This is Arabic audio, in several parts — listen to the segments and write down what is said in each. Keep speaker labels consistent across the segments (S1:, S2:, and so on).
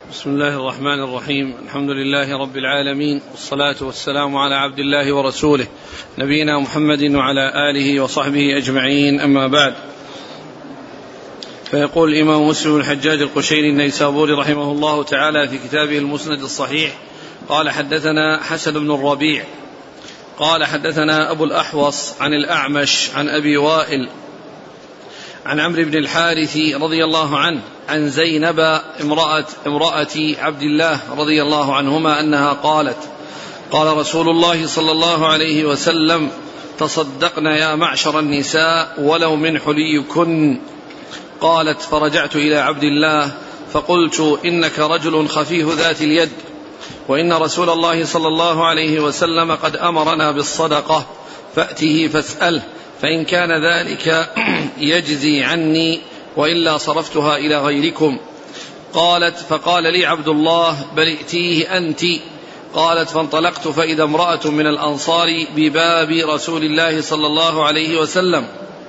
S1: بسم الله الرحمن الرحيم. الحمد لله رب العالمين، والصلاة والسلام على عبد الله ورسوله نبينا محمد وعلى آله وصحبه أجمعين، أما بعد. فيقول الإمام مسلم الحجاج القشيري النيسابوري رحمه الله تعالى في كتابه المسند الصحيح: قال حدثنا حسن بن الربيع قال حدثنا أبو الأحوص عن الأعمش عن أبي وائل عن عمرو بن الحارث رضي الله عنه عن زينب امرأة عبد الله رضي الله عنهما أنها قالت: قال رسول الله صلى الله عليه وسلم: تصدقنا يا معشر النساء ولو من حليكن. قالت: فرجعت إلى عبد الله فقلت: إنك رجل خفيف ذات اليد، وإن رسول الله صلى الله عليه وسلم قد أمرنا بالصدقة، فأته فاسأله، فإن كان ذلك يجزي عني، وإلا صرفتها إلى غيركم. قالت: فقال لي عبد الله: بل ائتيه أنت. قالت: فانطلقت فإذا امرأة من الأنصار بباب رسول الله صلى الله عليه وسلم،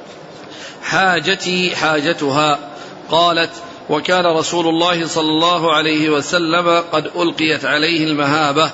S1: حاجتي حاجتها. قالت: وكان رسول الله صلى الله عليه وسلم قد ألقيت عليه المهابة.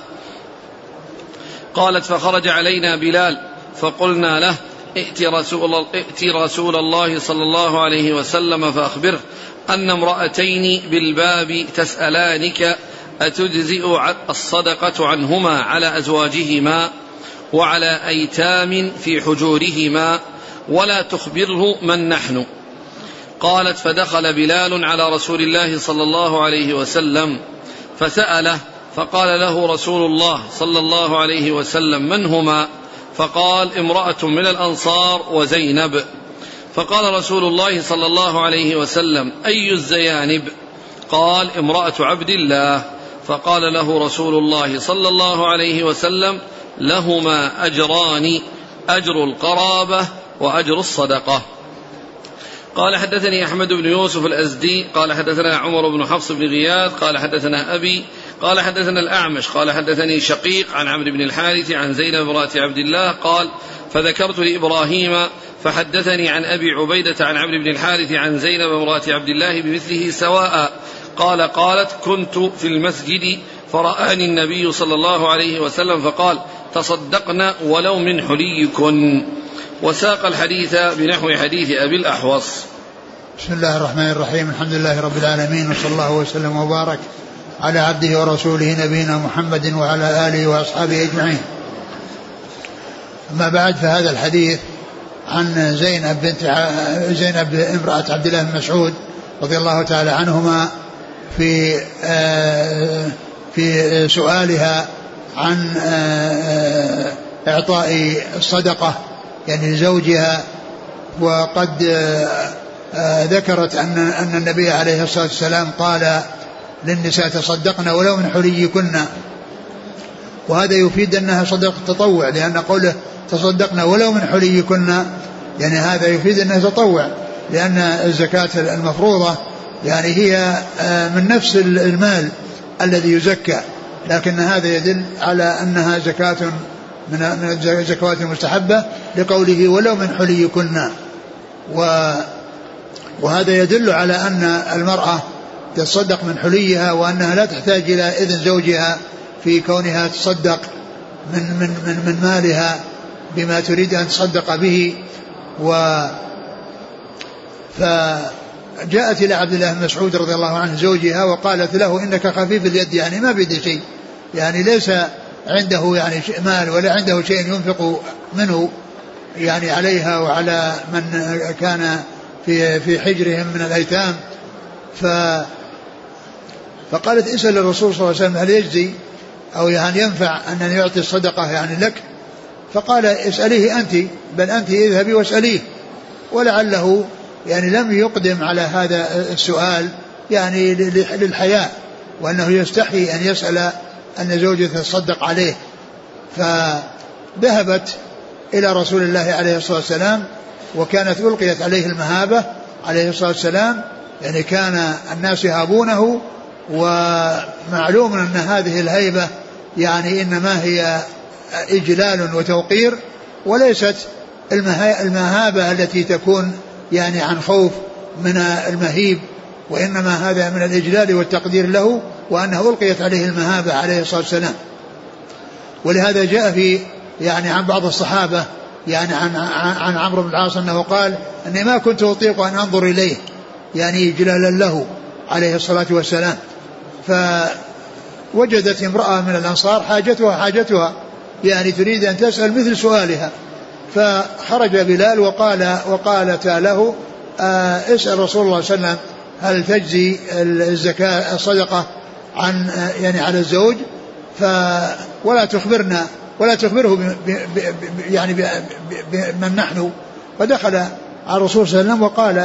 S1: قالت: فخرج علينا بلال فقلنا له: ائت رسول الله صلى الله عليه وسلم فأخبره أن امرأتين بالباب تسألانك أتجزئ الصدقة عنهما على أزواجهما وعلى أيتام في حجورهما، ولا تخبره من نحن. قالت: فدخل بلال على رسول الله صلى الله عليه وسلم فسأله، فقال له رسول الله صلى الله عليه وسلم: من هما؟ فقال: امرأة من الأنصار وزينب. فقال رسول الله صلى الله عليه وسلم: أي الزيانب؟ قال: امرأة عبد الله. فقال له رسول الله صلى الله عليه وسلم: لهما أجران، أجر القرابة وأجر الصدقة. قال: حدثني أحمد بن يوسف الأزدي قال حدثنا عمر بن حفص بن غياث قال حدثنا أبي قال حدثنا الأعمش قال حدثني شقيق عن عمرو بن الحارث عن زينب امرأة عبد الله قال: فذكرت لإبراهيم فحدثني عن أبي عبيدة عن عمرو بن الحارث عن زينب امرأة عبد الله بمثله سواء. قالت: كنت في المسجد فرآني النبي صلى الله عليه وسلم فقال: تصدقنا ولو من حليكن. وساق الحديث بنحو حديث أبي الأحوص.
S2: بسم الله الرحمن الرحيم. الحمد لله رب العالمين، وصلى الله وسلم وبارك على عبده ورسوله نبينا محمد وعلى آله وأصحابه أجمعين. أما بعد، فهذا الحديث عن زينب امرأة عبد الله بن مسعود رضي الله تعالى عنهما في سؤالها عن إعطاء الصدقة يعني لزوجها، وقد ذكرت أن النبي عليه الصلاة والسلام قال للنساء: تصدقن ولو من حليكن، وهذا يفيد أنها صدقة تطوع، لأن قوله تصدقن ولو من حليكن يعني هذا يفيد أنها تطوع، لأن الزكاة المفروضة يعني هي من نفس المال الذي يزكى، لكن هذا يدل على أنها زكاة من الزكوات المستحبة لقوله ولو من حليكن. وهذا يدل على أن المرأة تصدق من حليها، وأنها لا تحتاج إلى إذن زوجها في كونها تصدق من مالها بما تريد أن تصدق به. فجاءت إلى عبد الله بن مسعود رضي الله عنه زوجها وقالت له: إنك خفيف اليد، يعني ما بيدي شيء، يعني ليس عنده يعني مال ولا عنده شيء ينفق منه يعني عليها وعلى من كان في حجرهم من الأيتام. فقالت: اسأل الرسول صلى الله عليه وسلم هل يجزي أو يعني ينفع أن يعطي الصدقة يعني لك؟ فقال: اسأليه أنت، بل أنت اذهبي واسأليه. ولعله يعني لم يقدم على هذا السؤال يعني للحياء، وأنه يستحي أن يسأل أن زوجته تصدق عليه. فذهبت إلى رسول الله عليه الصلاة والسلام، وكانت ألقيت عليه المهابة عليه الصلاة والسلام، يعني كان الناس يهابونه، ومعلوم أن هذه الهيبة يعني إنما هي إجلال وتوقير، وليست المهابة التي تكون يعني عن خوف من المهيب، وإنما هذا من الإجلال والتقدير له وأنه ألقيت عليه المهابة عليه الصلاة والسلام. ولهذا جاء في يعني عن بعض الصحابة يعني عن عمرو بن العاص أنه قال أني ما كنت أطيق أن أنظر إليه يعني جلالا له عليه الصلاة والسلام. فوجدت امرأة من الأنصار حاجتها يعني تريد أن تسأل مثل سؤالها، فخرج بلال وقالت له اسأل رسول الله صلى الله عليه وسلم هل تجزي الزكاة الصدقة عن يعني على الزوج، ولا تخبره يعني بمن نحن. فدخل على الرسول صلى الله عليه وسلم وقال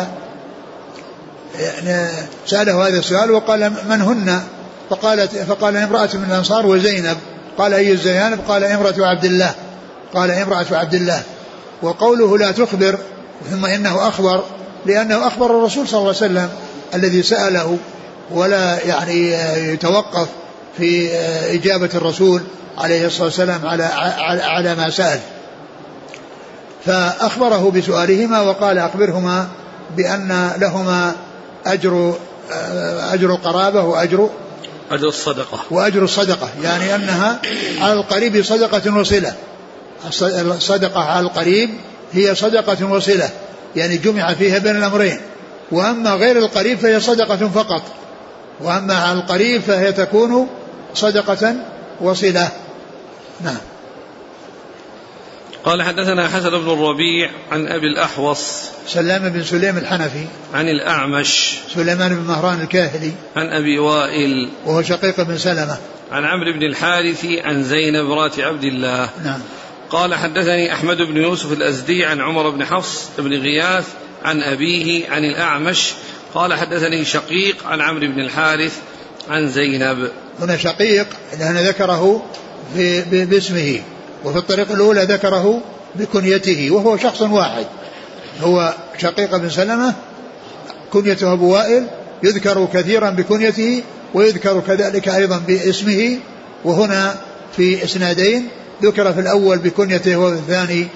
S2: سأله هذا السؤال وقال من هن؟ فقال امرأة من الأنصار وزينب. قال أي زينب؟ قال امرأة عبد الله. وقوله لا تخبر ثم إنه أخبر لأنه أخبر الرسول صلى الله عليه وسلم الذي سأله، ولا يعني يتوقف في إجابة الرسول عليه الصلاة والسلام على ما سأل. فأخبره بسؤالهما وقال أخبرهما بأن لهما أجر قرابة وأجر الصدقة يعني أنها على القريب صدقة وصلة. الصدقة على القريب هي صدقة وصلة يعني جمع فيها بين الأمرين، وأما غير القريب فهي صدقة فقط، وأما على القريب فهي تكون صدقة وصلة. نعم.
S1: قال حدثنا حسن بن الربيع عن أبي الأحوص
S2: سلام بن سليم الحنفي
S1: عن الأعمش
S2: سليمان بن مهران الكاهلي
S1: عن أبي وائل
S2: وهو شقيق بن سلمة
S1: عن عمرو بن الحارث عن زينب امرأة عبد الله.
S2: نعم.
S1: قال حدثني أحمد بن يوسف الأزدي عن عمر بن حفص بن غياث عن أبيه عن الأعمش قال حدثني شقيق عن عمرو بن الحارث عن زينب.
S2: هنا شقيق لأن ذكره باسمه، وفي الطريق الأولى ذكره بكنيته وهو شخص واحد، هو شقيق بن سلمة كنيته أبو وائل، يذكر كثيرا بكنيته ويذكر كذلك أيضا باسمه، وهنا في إسنادين ذكر في الأول بكنيته وفي الثاني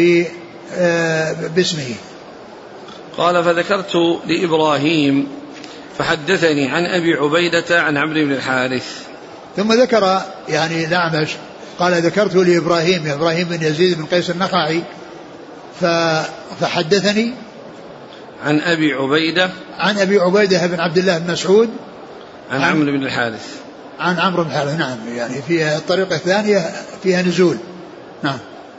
S2: باسمه.
S1: قال فذكرت لإبراهيم فحدثني عن أبي عبيدة عن عمرو بن الحارث.
S2: ثم ذكر يعني الأعمش قال ذكرت لإبراهيم بن يزيد بن قيس النخعي فحدثني
S1: عن أبي عبيدة
S2: بن عبد الله بن مسعود
S1: عن عمرو بن الحارث
S2: عن عمرو بن الحارث. نعم يعني في الطريقة الثانية فيها نزول. نعم.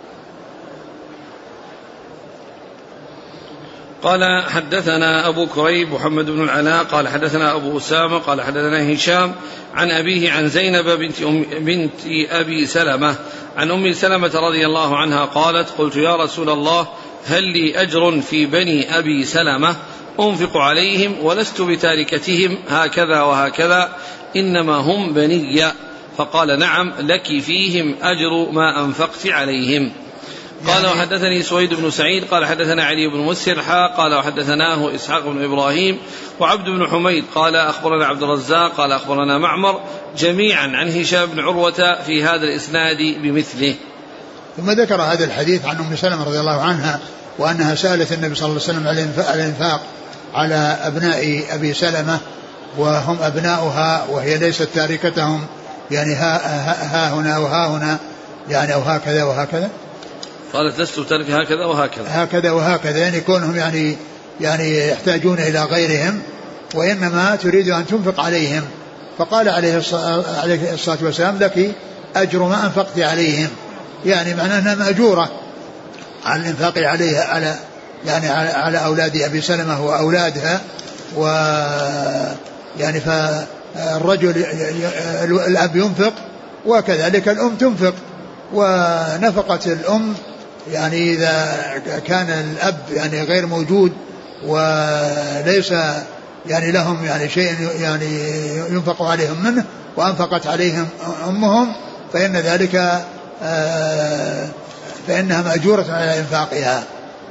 S1: قال حدثنا أبو كريب محمد بن العلاء قال حدثنا أبو أسامة قال حدثنا هشام عن أبيه عن زينب بنت أبي سلمة عن أم سلمة رضي الله عنها قالت قلت يا رسول الله هل لي أجر في بني أبي سلمة أنفق عليهم ولست بتاركتهم هكذا وهكذا إنما هم بني؟ فقال نعم لك فيهم أجر ما أنفقت عليهم. قال وحدثني سويد بن سعيد قال حدثنا علي بن مسهر قال وحدثناه إسحاق بن إبراهيم وعبد بن حميد قال أخبرنا عبد الرزاق قال أخبرنا معمر جميعا عن هشام بن عروة في هذا الإسناد بمثله.
S2: ثم ذكر هذا الحديث عن أم سلمة رضي الله عنها وأنها سألت النبي صلى الله عليه وسلم على الإنفاق على أبناء أبي سلمة وهم أبناؤها وهي ليست تاركتهم يعني ها هنا وها هنا يعني أو هكذا وهكذا.
S1: قالت لست ترك هكذا وهكذا يعني كونهم يعني يحتاجون إلى غيرهم وإنما تريد أن تنفق عليهم. فقال عليه الصلاة والسلام لك أجر ما أنفقت عليهم، يعني معناه أنها مأجورة على الإنفاق عليها على أولاد أبي سلمة وأولادها. ويعني فالرجل الأب ينفق وكذلك الأم تنفق، ونفقة الأم يعني إذا كان الأب يعني غير موجود وليس يعني لهم يعني شيء يعني ينفق عليهم منه وأنفقت عليهم أمهم فإن ذلك فإنها مأجورة على إنفاقها.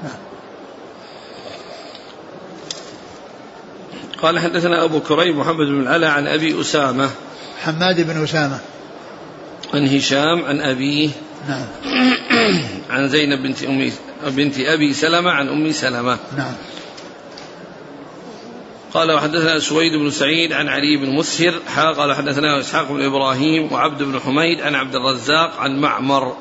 S1: قال حدثنا أبو كريب محمد بن العلاء عن أبي أسامة
S2: حماد بن أسامة
S1: عن هشام عن أبيه
S2: نعم
S1: عن زينب بنت أبي سلمة عن أم سلمة.
S2: نعم.
S1: قال وحدثنا سويد بن سعيد عن علي بن مسهر قال حدثنا إسحاق بن إبراهيم وعبد بن حميد عن عبد الرزاق عن معمر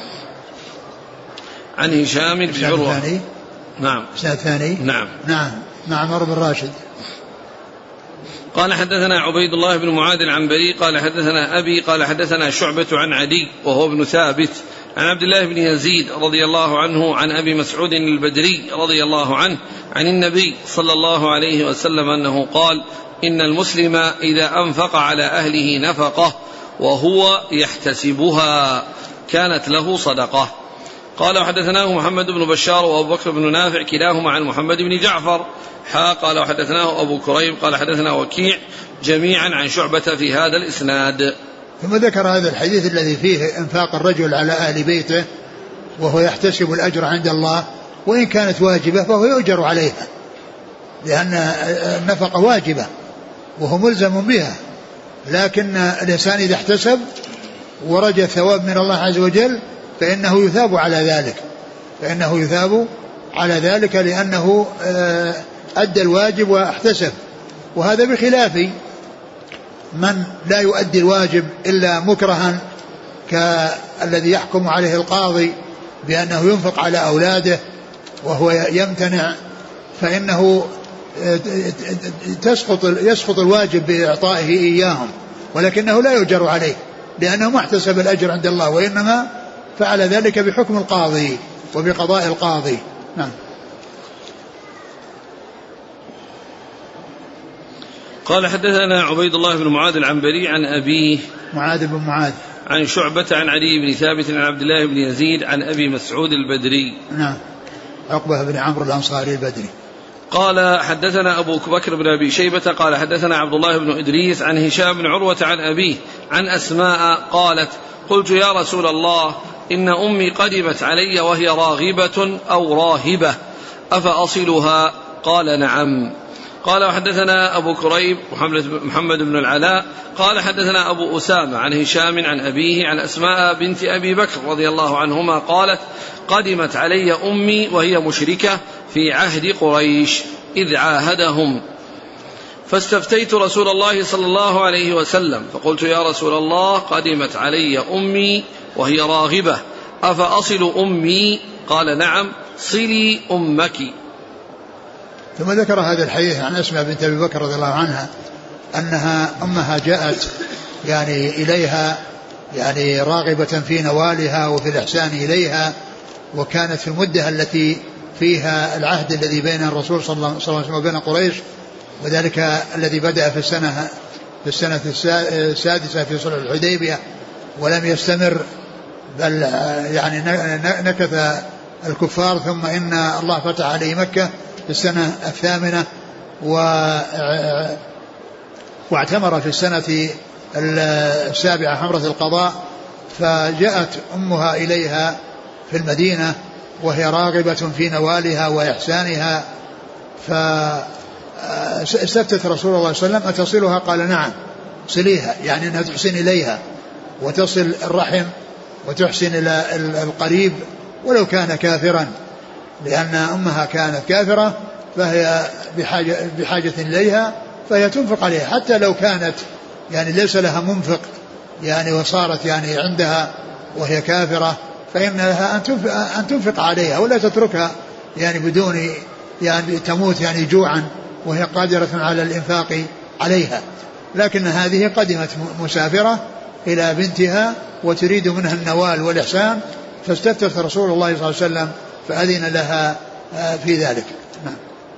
S1: عن هشام بن عروة. نعم.
S2: الثاني.
S1: نعم.
S2: معمر بن راشد.
S1: قال حدثنا عبيد الله بن معاذ العنبري قال حدثنا أبي قال حدثنا شعبة عن عدي وهو ابن ثابت عن عبد الله بن يزيد رضي الله عنه عن أبي مسعود البدري رضي الله عنه عن النبي صلى الله عليه وسلم أنه قال إن المسلم إذا أنفق على أهله نفقة وهو يحتسبها كانت له صدقة. قال وحدثناه محمد بن بشار وأبو بكر بن نافع كلاهما عن محمد بن جعفر قال وحدثناه أبو كريب قال حدثنا وكيع جميعا عن شعبة في هذا الإسناد.
S2: ثم ذكر هذا الحديث الذي فيه انفاق الرجل على أهل بيته وهو يحتسب الأجر عند الله، وإن كانت واجبة فهو يؤجر عليها، لأن النفقة واجبة وهو ملزم بها، لكن الإنسان إذا احتسب ورجى ثواب من الله عز وجل فإنه يثاب على ذلك لأنه أدى الواجب واحتسب. وهذا بخلاف من لا يؤدي الواجب إلا مكرها كالذي يحكم عليه القاضي بأنه ينفق على أولاده وهو يمتنع، فإنه يسقط الواجب بإعطائه إياهم، ولكنه لا يؤجر عليه لأنه ما احتسب الأجر عند الله، وإنما فعل ذلك بحكم القاضي وبقضاء القاضي. نعم.
S1: قال حدثنا عبيد الله بن معاذ العنبري عن أبيه
S2: معاذ بن معاذ
S1: عن شعبة عن علي بن ثابت عن عبد الله بن يزيد عن أبي مسعود البدري.
S2: نعم. عقبة بن عمرو الأنصاري البدري.
S1: قال حدثنا أبو بكر بن أبي شيبة قال حدثنا عبد الله بن إدريس عن هشام بن عروة عن أبيه عن أسماء قالت قلت يا رسول الله إن أمي قدمت علي وهي راغبة أو راهبة أفأصلها؟ قال نعم. قال وحدثنا أبو كريب محمد بن العلاء قال حدثنا أبو أسامة عن هشام عن أبيه عن أسماء بنت أبي بكر رضي الله عنهما قالت قدمت علي أمي وهي مشركة في عهد قريش إذ عاهدهم فاستفتيت رسول الله صلى الله عليه وسلم فقلت يا رسول الله قدمت علي أمي وهي راغبة أفأصل أمي؟ قال نعم صلي أمك.
S2: ثم ذكر هذا الحديث عن أسماء بنت أبي بكر رضي الله عنها أنها أمها جاءت يعني إليها يعني راغبة في نوالها وفي الإحسان إليها، وكانت في المدة التي فيها العهد الذي بين الرسول صلى الله عليه وسلم وبين قريش، وذلك الذي بدأ في السنة السادسة في صلح الحديبية ولم يستمر، بل يعني نكث الكفار، ثم إن الله فتح عليه مكة في السنة الثامنة واعتمر في السنة السابعة حمرة القضاء، فجاءت أمها إليها في المدينة وهي راغبة في نوالها وإحسانها، فاستفتت رسول الله صلى الله عليه وسلم أتصلها؟ قال نعم صليها، يعني أنها تحسن إليها وتصل الرحم وتحسن إلى القريب ولو كان كافرا، لأن أمها كانت كافرة فهي بحاجة إليها فهي تنفق عليها، حتى لو كانت يعني ليس لها منفق يعني وصارت يعني عندها وهي كافرة فإن لها أن تنفق عليها ولا تتركها يعني بدون يعني تموت يعني جوعا وهي قادرة على الإنفاق عليها. لكن هذه قدمت مسافرة إلى بنتها وتريد منها النوال والإحسان، فاستفتت رسول الله صلى الله عليه وسلم فأذن لها في ذلك. نعم.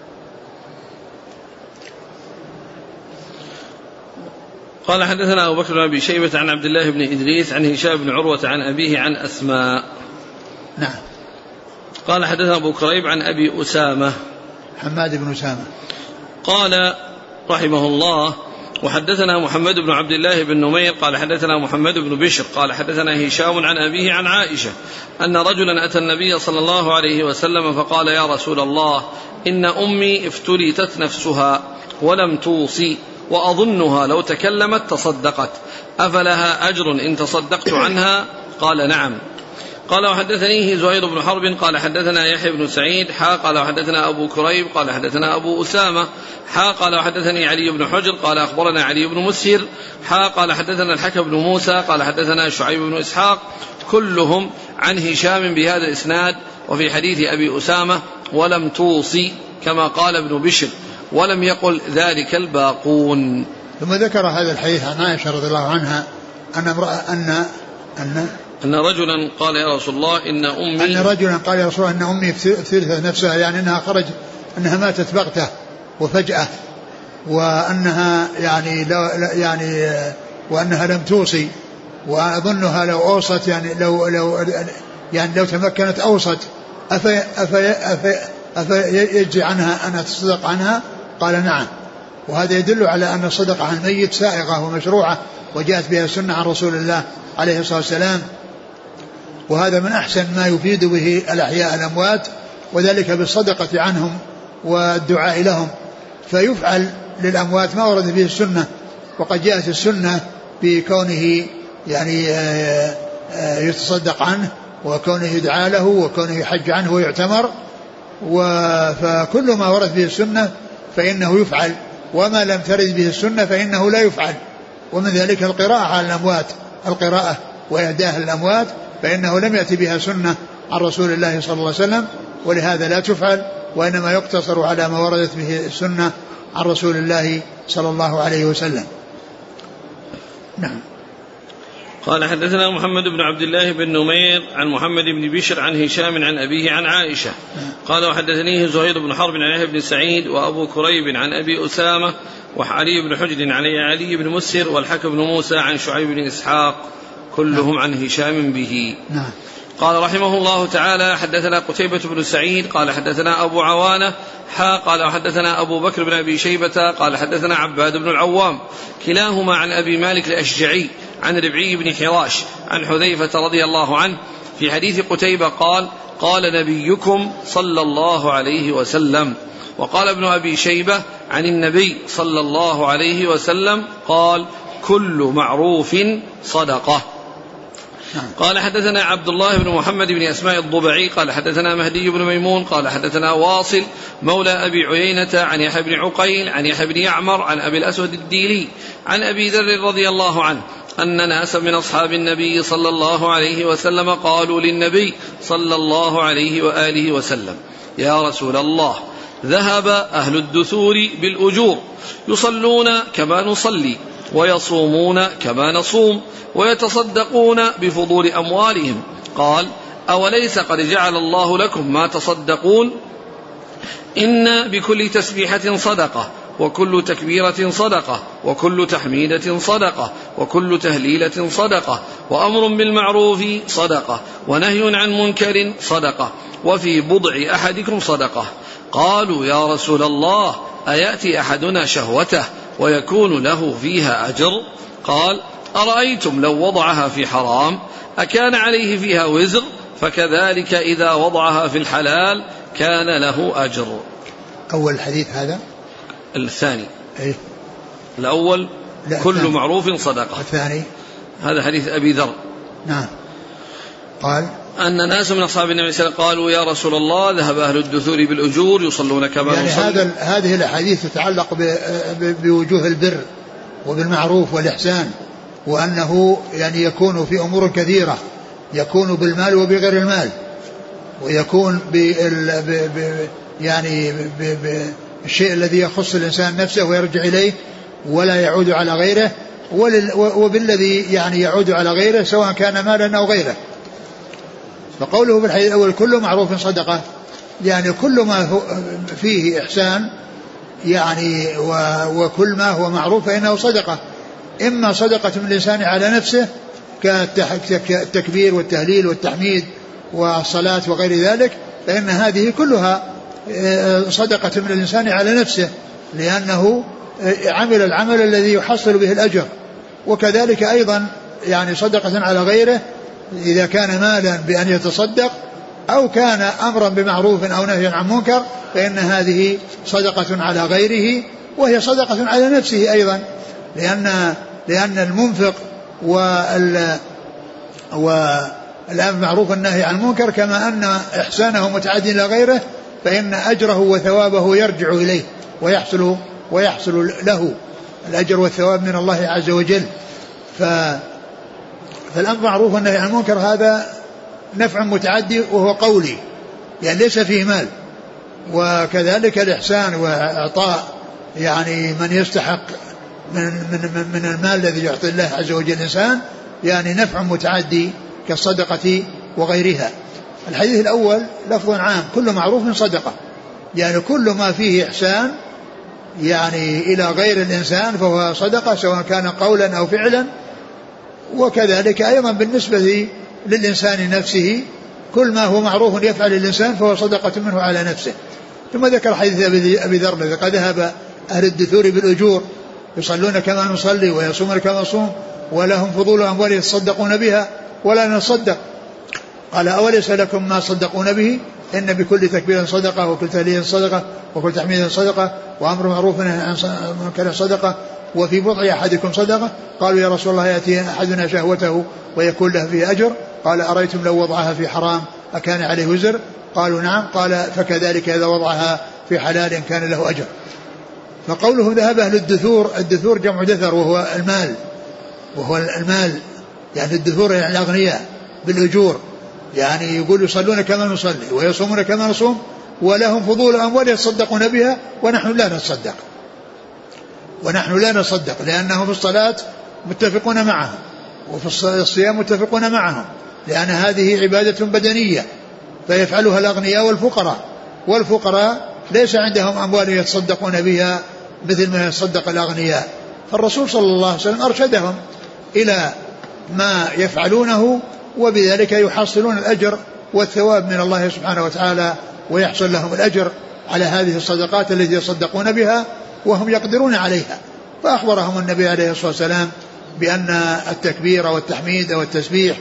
S1: قال حدثنا أبو بكر بن أبي شيبة عن عبد الله بن إدريس عن هشام بن عروة عن أبيه عن أسماء.
S2: نعم.
S1: قال حدثنا أبو كريب عن أبي أسامة
S2: حماد بن أسامة
S1: قال رحمه الله وحدثنا محمد بن عبد الله بن نمير قال حدثنا محمد بن بشر قال حدثنا هشام عن أبيه عن عائشة أن رجلا أتى النبي صلى الله عليه وسلم فقال يا رسول الله إن أمي افتلتت نفسها ولم توصي وأظنها لو تكلمت تصدقت أفلها أجر إن تصدقت عنها؟ قال نعم. قال وحدثنيه زهير بن حرب قال حدثنا يحيى بن سعيد قال وحدثنا أبو كريب قال حدثنا أبو أسامة قال وحدثني علي بن حجر قال أخبرنا علي بن مسهر قال حدثنا الحكم بن موسى قال حدثنا شعيب بن إسحاق كلهم عن هشام بهذا الإسناد وفي حديث أبي أسامة ولم توصي كما قال ابن بشر ولم يقل ذلك الباقون.
S2: ثم ذكر هذا الحديث عن عائشة رضي الله عنها
S1: أن رجلا قال يا رسول الله
S2: إن أمي افترثت نفسها، يعني أنها أنها ماتت بغتة وفجأة، وأنها وأنها لم توصي، وأظنها لو أوصت لو تمكنت أوصت يجزي عنها أن تصدق عنها؟ قال نعم. وهذا يدل على أن الصدقة عن الميت سائغة ومشروعة وجاءت بها السنة عن رسول الله عليه الصلاة والسلام، وهذا من أحسن ما يفيد به الأحياء الأموات، وذلك بالصدقة عنهم والدعاء لهم، فيفعل للأموات ما ورد به السنة. وقد جاءت السنة بكونه يتصدق عنه، وكونه يدعى له، وكونه يحج عنه ويعتمر، فكل ما ورد به السنة فإنه يفعل، وما لم ترد به السنة فإنه لا يفعل. ومن ذلك القراءة على الأموات، القراءة وإهداء الأموات، فإنه لم يأتي بها سنة عن رسول الله صلى الله عليه وسلم، ولهذا لا تفعل، وإنما يقتصر على ما وردت به السنة عن رسول الله صلى الله عليه وسلم. نعم.
S1: قال حدثنا محمد بن عبد الله بن نمير عن محمد بن بشر عن هشام عن أبيه عن عائشة قال وحدثنيه زهير بن حرب عن يحيى بن سعيد وأبو كريب عن أبي أسامة وعلي بن حجر عن علي بن مسهر والحكم بن موسى عن شعيب بن إسحاق كلهم عن هشام به.
S2: نعم.
S1: قال رحمه الله تعالى حدثنا قتيبة بن سعيد قال حدثنا أبو عوانة قال وحدثنا أبو بكر بن أبي شيبة قال حدثنا عباد بن العوام كلاهما عن أبي مالك الأشجعي عن ربعي بن حراش عن حذيفة رضي الله عنه في حديث قتيبة قال نبيكم صلى الله عليه وسلم. وقال ابن أبي شيبة عن النبي صلى الله عليه وسلم قال كل معروف صدقة. قال حدثنا عبد الله بن محمد بن أسماء الضبعي قال حدثنا مهدي بن ميمون قال حدثنا واصل مولى أبي عيينة عن يحيى بن عقيل عن يحيى بن يعمر عن أبي الأسود الديلي عن أبي ذر رضي الله عنه أن ناسا من أصحاب النبي صلى الله عليه وسلم قالوا للنبي صلى الله عليه وآله وسلم يا رسول الله ذهب أهل الدثور بالأجور يصلون كما نصلي ويصومون كما نصوم ويتصدقون بفضول أموالهم. قال أوليس قد جعل الله لكم ما تصدقون؟ إن بكل تسبيحة صدقة وكل تكبيرة صدقة وكل تحميدة صدقة وكل تهليلة صدقة وأمر بالمعروف صدقة ونهي عن منكر صدقة وفي بضع أحدكم صدقة. قالوا يا رسول الله أيأتي أحدنا شهوته ويكون له فيها أجر؟ قال أرأيتم لو وضعها في حرام أكان عليه فيها وزر؟ فكذلك إذا وضعها في الحلال كان له أجر.
S2: أول الحديث هذا
S1: الثاني الأول كل الثاني. معروف صدقة.
S2: الثاني
S1: هذا حديث أبي ذر.
S2: نعم. قال
S1: أن ناس من أصحاب النبي صلى الله عليه وسلم قالوا يا رسول الله ذهب أهل الدثور بالأجور يصلون كما نصلي.
S2: هذه الأحاديث تتعلق بوجوه البر وبالمعروف والإحسان، وأنه يكون في أمور كثيرة، يكون بالمال وبغير المال، ويكون بالشيء الذي يخص الإنسان نفسه ويرجع إليه ولا يعود على غيره، وبالذي يعود على غيره سواء كان مالا أو غيره. فقوله في الحديث الأول كل معروف صدقة، كل ما فيه إحسان وكل ما هو معروف فإنه صدقة، إما صدقة من الإنسان على نفسه كالتكبير والتهليل والتحميد والصلاة وغير ذلك، فإن هذه كلها صدقة من الإنسان على نفسه لأنه عمل العمل الذي يحصل به الأجر. وكذلك أيضا صدقة على غيره إذا كان مالا بأن يتصدق أو كان أمرا بمعروف أو نهي عن منكر فإن هذه صدقة على غيره، وهي صدقة على نفسه أيضا، لأن المنفق الأمر بالمعروف والنهي عن المنكر، كما أن إحسانه متعد إلى غيره فإن أجره وثوابه يرجع إليه ويحصل له الأجر والثواب من الله عز وجل. فالأمر بالمعروف والنهي عن المنكر هذا نفع متعدي وهو قولي، يعني ليس فيه مال. وكذلك الإحسان وإعطاء يعني من يستحق من المال الذي يعطي الله عز وجل الإنسان يعني نفع متعدي كالصدقة وغيرها. الحديث الأول لفظ عام، كل معروف صدقة، يعني كل ما فيه إحسان يعني إلى غير الإنسان فهو صدقة، سواء كان قولا أو فعلا. وكذلك أيضا بالنسبة للإنسان نفسه، كل ما هو معروف يفعل الإنسان فهو صدقة منه على نفسه. ثم ذكر حديث أبي ذر الذي قد ذهب أهل الدثور بالأجور يصلون كما نصلي ويصومون كما نصوم ولهم فضول أموال يتصدقون بها ولا نصدق. قال أوليس لكم ما صدقون به؟ إن بكل تكبير صدقة وكل تهليل صدقة وكل تحميد صدقة وأمر معروف عن منكر صدقة وفي بضع أحدكم صدقة. قالوا يا رسول الله يأتي أحدنا شهوته ويكون له فيه أجر؟ قال أريتم لو وضعها في حرام أكان عليه وزر؟ قالوا نعم. قال فكذلك إذا وضعها في حلال كان له أجر. فقوله ذهب أهل الدثور، الدثور جمع دثر وهو المال يعني الدثور يعني الأغنياء بالأجور، يعني يقول يصلون كما نصلي ويصومون كما نصوم ولهم فضول أموال يتصدقون بها ونحن لا نصدق لأنهم في الصلاة متفقون معهم وفي الصيام متفقون معهم، لأن هذه عبادة بدنية فيفعلها الأغنياء والفقراء ليس عندهم أموال يتصدقون بها مثل ما يتصدق الأغنياء. فالرسول صلى الله عليه وسلم أرشدهم إلى ما يفعلونه وبذلك يحصلون الأجر والثواب من الله سبحانه وتعالى ويحصل لهم الأجر على هذه الصدقات التي يصدقون بها وهم يقدرون عليها. فأخبرهم النبي عليه الصلاة والسلام بأن التكبير والتحميد والتسبيح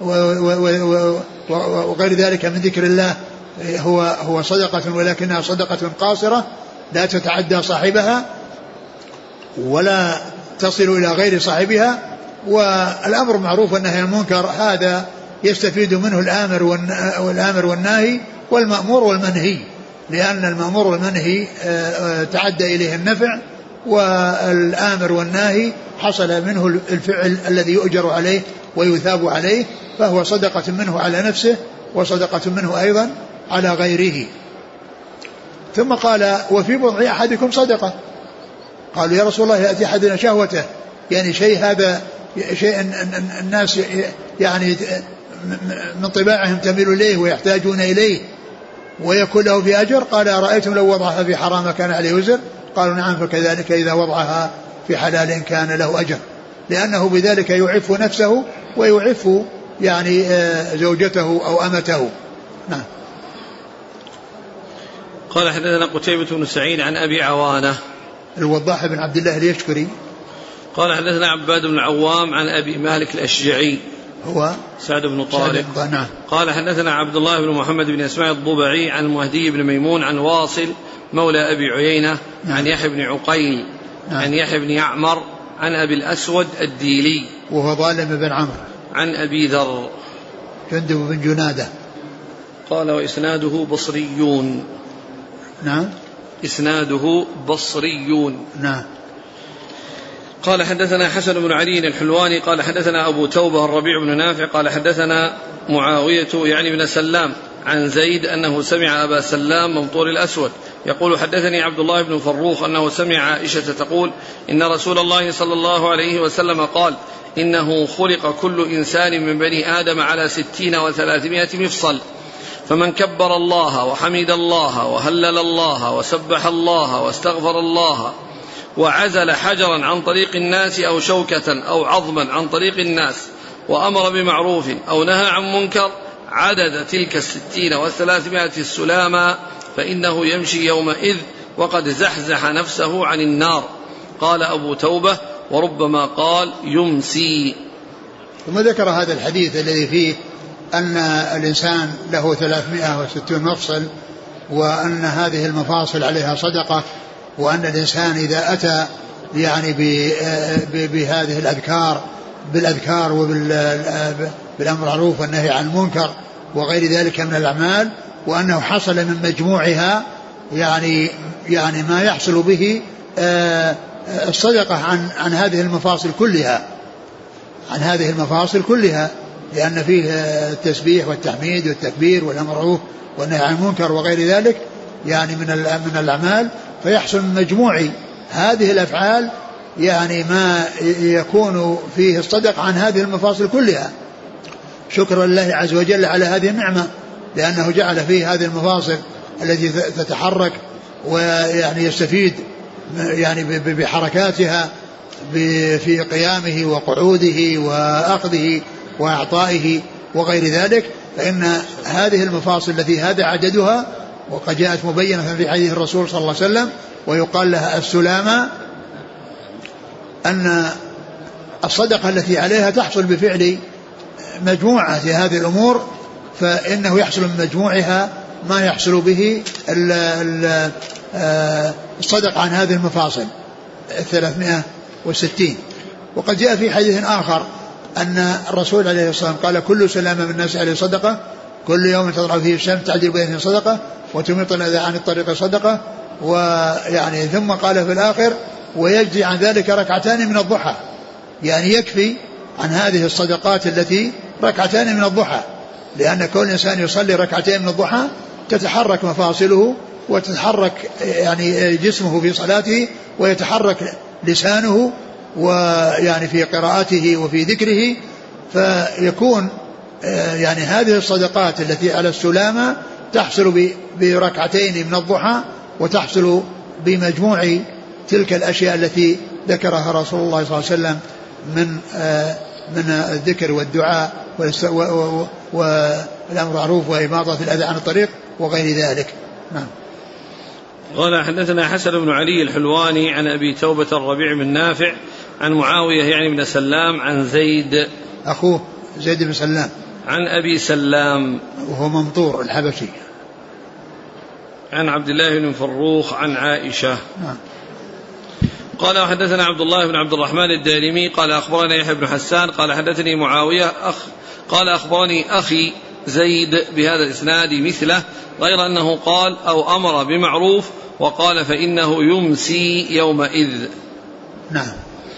S2: وغير ذلك من ذكر الله هو صدقة، ولكنها صدقة قاصرة لا تتعدى صاحبها ولا تصل إلى غير صاحبها. والأمر معروف والنهي عن المنكر هذا يستفيد منه الآمر والناهي والمأمور والمنهي، لأن المأمور والمنهي تعدى إليه النفع، والآمر والناهي حصل منه الفعل الذي يؤجر عليه ويثاب عليه، فهو صدقة منه على نفسه وصدقة منه أيضا على غيره. ثم قال وفي بضع أحدكم صدقة. قالوا يا رسول الله يأتي أحدنا شهوته، يعني هذا شيء الناس يعني من طباعهم تميل إليه ويحتاجون إليه ويكون له في أجر. قال أرأيتم لو وضعها في حرام كان عليه وزر؟ قالوا نعم فكذلك إذا وضعها في حلال كان له أجر، لأنه بذلك يعف نفسه ويعف يعني زوجته أو أمته. نعم.
S1: قال حدثنا قتيبة بن سعيد عن أبي عوانة
S2: الوضاح بن عبد الله اليشكري.
S1: قال حدثنا عباد بن العوام عن أبي مالك الأشجعي هو سعد بن طارق.
S2: نعم.
S1: قال حدثنا عبد الله بن محمد بن إسماعيل الضبعي عن مهدي بن ميمون عن واصل مولى أبي عيينة. نعم. عن يحيى بن عقيل. نعم. عن يحيى بن يعمر عن أبي الأسود الديلي
S2: وهو ظالم بن عمرو.
S1: عن أبي ذر
S2: جندب بن جنادة.
S1: قال وإسناده بصريون.
S2: نعم.
S1: إسناده بصريون.
S2: نعم.
S1: قال حدثنا حسن بن علي الحلواني قال حدثنا أبو توبة الربيع بن نافع قال حدثنا معاوية يعني بن سلام عن زيد أنه سمع أبا سلام ممطور الأسود يقول حدثني عبد الله بن فروخ أنه سمع عائشة تقول إن رسول الله صلى الله عليه وسلم قال إنه خلق كل إنسان من بني آدم على 60 و300 مفصل، فمن كبر الله وحمد الله وهلل الله وسبح الله واستغفر الله وعزل حجرا عن طريق الناس أو شوكة أو عظما عن طريق الناس وأمر بمعروف أو نهى عن منكر عدد تلك 60 و300 السلامة فإنه يمشي يومئذ وقد زحزح نفسه عن النار. قال أبو توبة وربما قال يمسي.
S2: ثم ذكر هذا الحديث الذي فيه أن الإنسان له 360 مفصل، وأن هذه المفاصل عليها صدقة، وأن الإنسان إذا أتى يعني بهذه الأذكار بالأذكار بالأمر بالمعروف والنهي عن المنكر وغير ذلك من الأعمال، وأنه حصل من مجموعها يعني ما يحصل به الصدقة عن هذه المفاصل كلها، لأن فيه التسبيح والتحميد والتكبير والأمر بالمعروف والنهي عن المنكر وغير ذلك يعني من الأعمال، فيحصل من مجموع هذه الأفعال يعني ما يكون فيه الصدق عن هذه المفاصل كلها، شكرا لله عز وجل على هذه النعمة، لأنه جعل فيه هذه المفاصل التي تتحرك ويعني يستفيد يعني بحركاتها في قيامه وقعوده وأخذه وإعطائه وغير ذلك، فإن هذه المفاصل التي هذا عددها وقد جاءت مبينة في حديث الرسول صلى الله عليه وسلم ويقال لها السلامة، أن الصدقة التي عليها تحصل بفعل مجموعة هذه الأمور، فإنه يحصل من مجموعها ما يحصل به الصدق عن هذه المفاصل 360. وقد جاء في حديث آخر أن الرسول عليه الصلاة والسلام قال كل سلامة من الناس عليه صدقة، كل يوم تطلع فيه الشمس تعدل بين صدقة وتميط الأذى عن الطريق صدقة، ويعني ثم قال في الآخر ويجزي عن ذلك ركعتان من الضحى، يعني يكفي عن هذه الصدقات التي ركعتان من الضحى، لأن كل إنسان يصلي ركعتين من الضحى تتحرك مفاصله وتتحرك يعني جسمه في صلاته ويتحرك لسانه ويعني في قراءته وفي ذكره، فيكون يعني هذه الصدقات التي على السلامة تحصل بركعتين من الضحى وتحصل بمجموع تلك الأشياء التي ذكرها رسول الله صلى الله عليه وسلم من الذكر والدعاء والأمر بالمعروف وإماطة الأذى عن الطريق وغير ذلك. نعم.
S1: قال حدثنا حسن بن علي الحلواني عن أبي توبة الربيع بن نافع عن معاوية يعني بن سلام عن زيد
S2: أخوه زيد بن سلام
S1: عن أبي سلام
S2: وهو ممطور الحبشي
S1: عن عبد الله بن فروخ عن عائشة.
S2: نعم.
S1: قال حدثنا عبد الله بن عبد الرحمن الدارمي قال أخبرنا يحيى بن حسان قال حدثني معاوية قال أخبرني أخي زيد بهذا الإسناد مثله، غير أنه قال أو أمر بمعروف وقال فإنه يمسي يومئذ.
S2: نعم.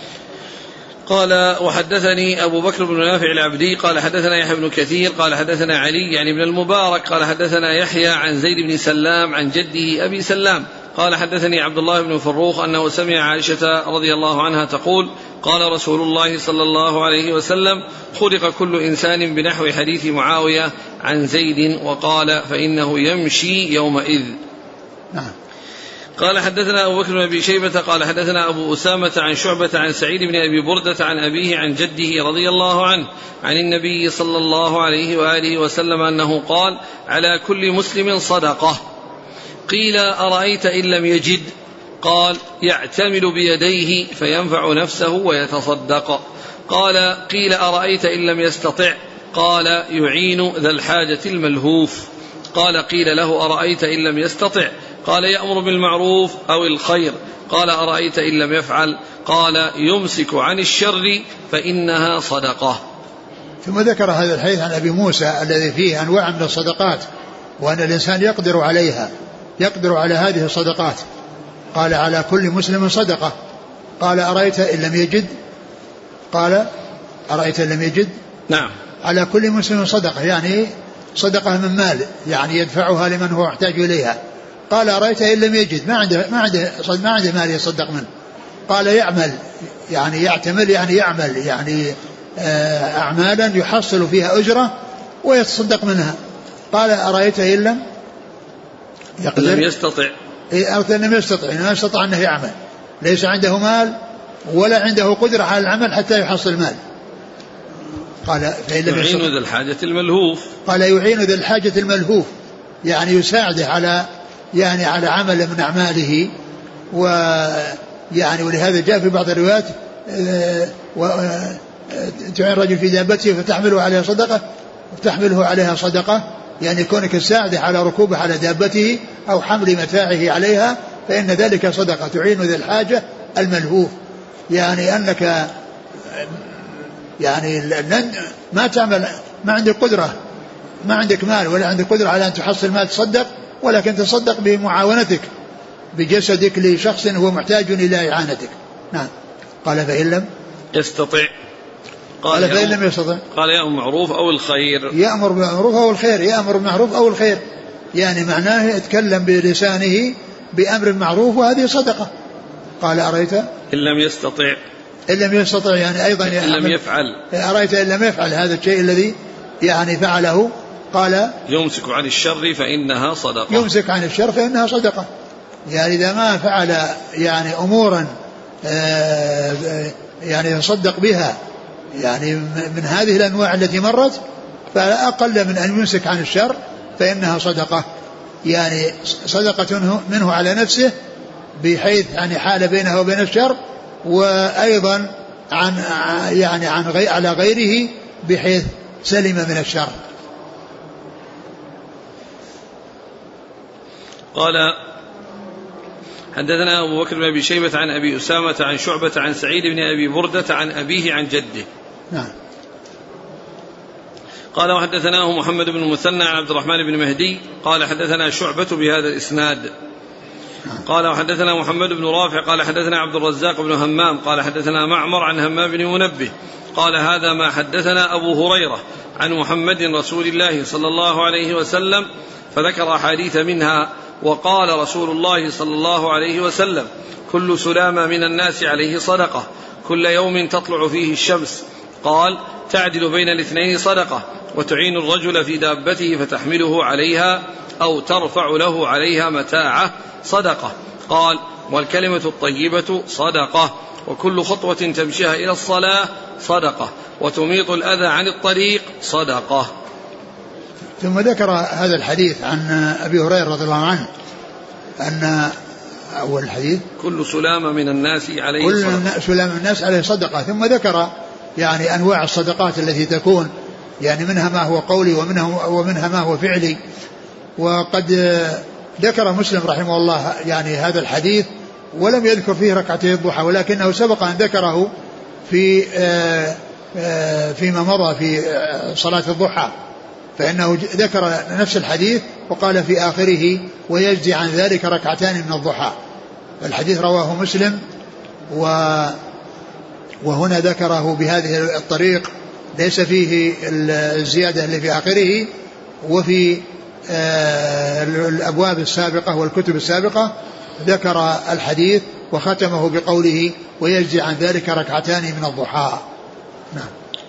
S1: قال وحدثني أبو بكر بن نافع العبدي قال حدثنا يحيى بن كثير قال حدثنا علي يعني بن المبارك قال حدثنا يحيى عن زيد بن سلام عن جده أبي سلام قال حدثني عبد الله بن فروخ أنه سمع عائشة رضي الله عنها تقول قال رسول الله صلى الله عليه وسلم خلق كل إنسان بنحو حديث معاوية عن زيد وقال فإنه يمشي يومئذ.
S2: نعم.
S1: قال حدثنا أبو بكر بن أبي شيبة قال حدثنا أبو أسامة عن شعبة عن سعيد بن أبي بردة عن أبيه عن جده رضي الله عنه عن النبي صلى الله عليه وآله وسلم أنه قال على كل مسلم صدقة. قيل أرأيت إن لم يجد؟ قال يعتمل بيديه فينفع نفسه ويتصدق. قيل أرأيت إن لم يستطع؟ قال يعين ذا الحاجة الملهوف. قيل له أرأيت إن لم يستطع؟ قال يأمر بالمعروف أو الخير. قال أرأيت إن لم يفعل؟ قال يمسك عن الشر فإنها صدقة.
S2: ثم ذكر هذا الحديث عن أبي موسى الذي فيه أنواع من الصدقات وأن الإنسان يقدر عليها، يقدر على هذه الصدقات. قال على كل مسلم صدقة. قال أرأيت إن لم يجد؟ قال أرأيت إن لم يجد؟
S1: نعم.
S2: على كل مسلم صدقة يعني صدقة من مال يعني يدفعها لمن هو يحتاج إليها. قال أرأيت إن لم يجد؟ ما عنده مال يصدق منه. قال يعمل يعني يعتمل يعني يعمل يعني أعمالا يحصل فيها أجرة ويتصدق منها. قال أرأيت إن لم
S1: يستطع؟
S2: لم يستطع، إنه يستطع أنه يعمل، ليس عنده مال ولا عنده قدرة على العمل حتى يحصل مال. قال فإن لم يستطع
S1: يعين ذا الحاجة الملهوف.
S2: قال يعين ذا الحاجة الملهوف يعني يساعده على يعني على عمل من أعماله. ويعني ولهذا جاء في بعض الروايات تعين رجل في دابته فتحمله عليها صدقة يعني كونك تساعده على ركوبه على دابته أو حمل متاعه عليها فإن ذلك صدقة تعين ذا الحاجة الملهوف، يعني أنك يعني ما تعمل ما عندك قدرة، ما عندك مال ولا عندك قدرة على أن تحصل مال تصدق، ولكن تصدق بمعاونتك بجسدك لشخص هو محتاج إلى إعانتك. نعم. قال فإن لم
S1: يستطع،
S2: قال فإن لم يستطع
S1: قال يأمر بالمعروف أو الخير،
S2: يأمر بالمعروف أو الخير، يأمر بالمعروف أو الخير، يعني معناه يتكلم بلسانه بأمر معروف وهذه صدقة. قال أرأيت
S1: إن لم يستطع،
S2: إن لم يستطع يعني أيضا
S1: إن لم يفعل،
S2: أرأيت إن لم يفعل هذا الشيء الذي يعني فعله، قال
S1: يمسك عن الشر فإنها صدقة،
S2: يمسك عن الشر فإنها صدقة. يعني إذا ما فعل يعني أمورا يعني يصدق بها يعني من هذه الأنواع التي مرت، فلا أقل من أن يمسك عن الشر فإنها صدقة، يعني صدقة منه على نفسه بحيث يعني حال بينه وبين الشر، وأيضا عن يعني على غيره بحيث سلم من الشر.
S1: قال حدثنا أبو بكر بن أبي شيبة عن أبي أسامة عن شعبة عن سعيد بن أبي بردة عن أبيه عن جده.
S2: نعم.
S1: قال وحدثناه محمد بن المثنى عن عبد الرحمن بن مهدي قال حدثنا شعبة بهذا الإسناد. قال وحدثنا محمد بن رافع قال حدثنا عبد الرزاق بن همام قال حدثنا معمر عن همام بن منبه قال هذا ما حدثنا أبو هريرة عن محمد رسول الله صلى الله عليه وسلم، فذكر أحاديث منها وقال رسول الله صلى الله عليه وسلم كل سلامة من الناس عليه صدقة كل يوم تطلع فيه الشمس، قال تعدل بين الاثنين صدقة، وتعين الرجل في دابته فتحمله عليها أو ترفع له عليها متاعه صدقة، قال والكلمة الطيبة صدقة، وكل خطوة تمشيها إلى الصلاة صدقة، وتميط الأذى عن الطريق صدقة.
S2: ثم ذكر هذا الحديث عن أبي هريرة رضي الله عنه أن أول الحديث كل سلامة من الناس عليه صدقة، كل سلامة من الناس عليه صدقة، ثم ذكر يعني أنواع الصدقات التي تكون يعني منها ما هو قولي ومنها ما هو فعلي. وقد ذكر مسلم رحمه الله يعني هذا الحديث ولم يذكر فيه ركعتي الضحى، ولكنه سبق أن ذكره فيما مضى في صلاة الضحى، فإنه ذكر نفس الحديث وقال في آخره ويجزي عن ذلك ركعتان من الضحى. الحديث رواه مسلم وهنا ذكره بهذه الطريق، ليس فيه الزيادة اللي في آخره. وفي الأبواب السابقة والكتب السابقة ذكر الحديث وختمه بقوله ويجزي عن ذلك ركعتان من الضحى. نعم.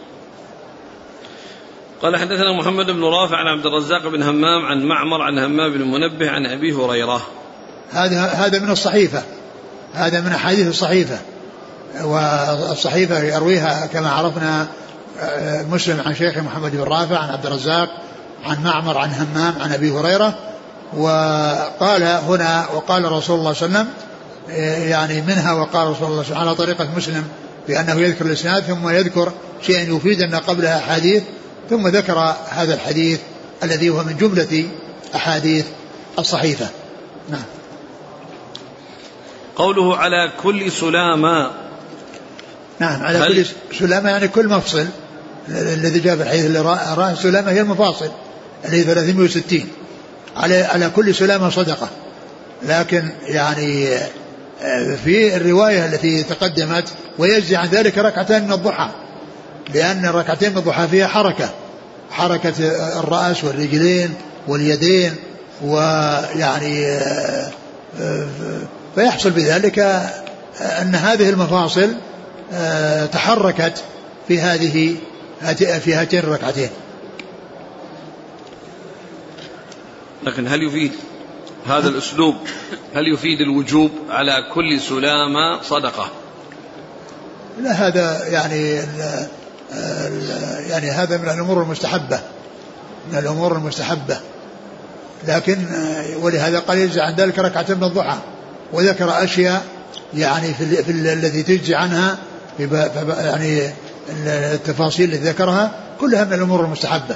S1: قال حدثنا محمد بن رافع عن عبد الرزاق بن همام عن معمر عن همام بن منبه عن أبي هريرة.
S2: هذا من الصحيفة، هذا من أحاديث الصحيفة، والصحيفة يرويها كما عرفنا مسلم عن شيخ محمد بن رافع عن عبد الرزاق عن معمر عن همام عن أبي هريرة. وقال هنا وقال رسول الله صلى الله عليه وسلم يعني منها وقال رسول الله صلى الله عليه وسلم على طريقة مسلم بأنه يذكر الإسناد ثم يذكر شيئا يفيد أن قبلها أحاديث، ثم ذكر هذا الحديث الذي هو من جملة أحاديث الصحيفة. نعم.
S1: قوله على كل سلامة،
S2: نعم على كل سلامة يعني كل مفصل، الذي جاء في الحديث اللي راه سلامة هي المفاصل اللي 360 على كل سلامة صدقة. لكن يعني في الرواية التي تقدمت ويجزي عن ذلك ركعتين من الضحى، لأن الركعتين من الضحى فيها حركة الرأس والرجلين واليدين، ويعني فيحصل بذلك أن هذه المفاصل تحركت في هاتين الركعتين.
S1: لكن هل يفيد هذا الأسلوب، هل يفيد الوجوب على كل سلامة صدقة؟
S2: لا، هذا يعني هذا من الأمور المستحبة، من الأمور المستحبة، لكن ولهذا قال يجزي عن ذلك ركعتين من الضحى، وذكر أشياء يعني في التي تجزي عنها يعني التفاصيل التي ذكرها كلها من الأمور المستحبة.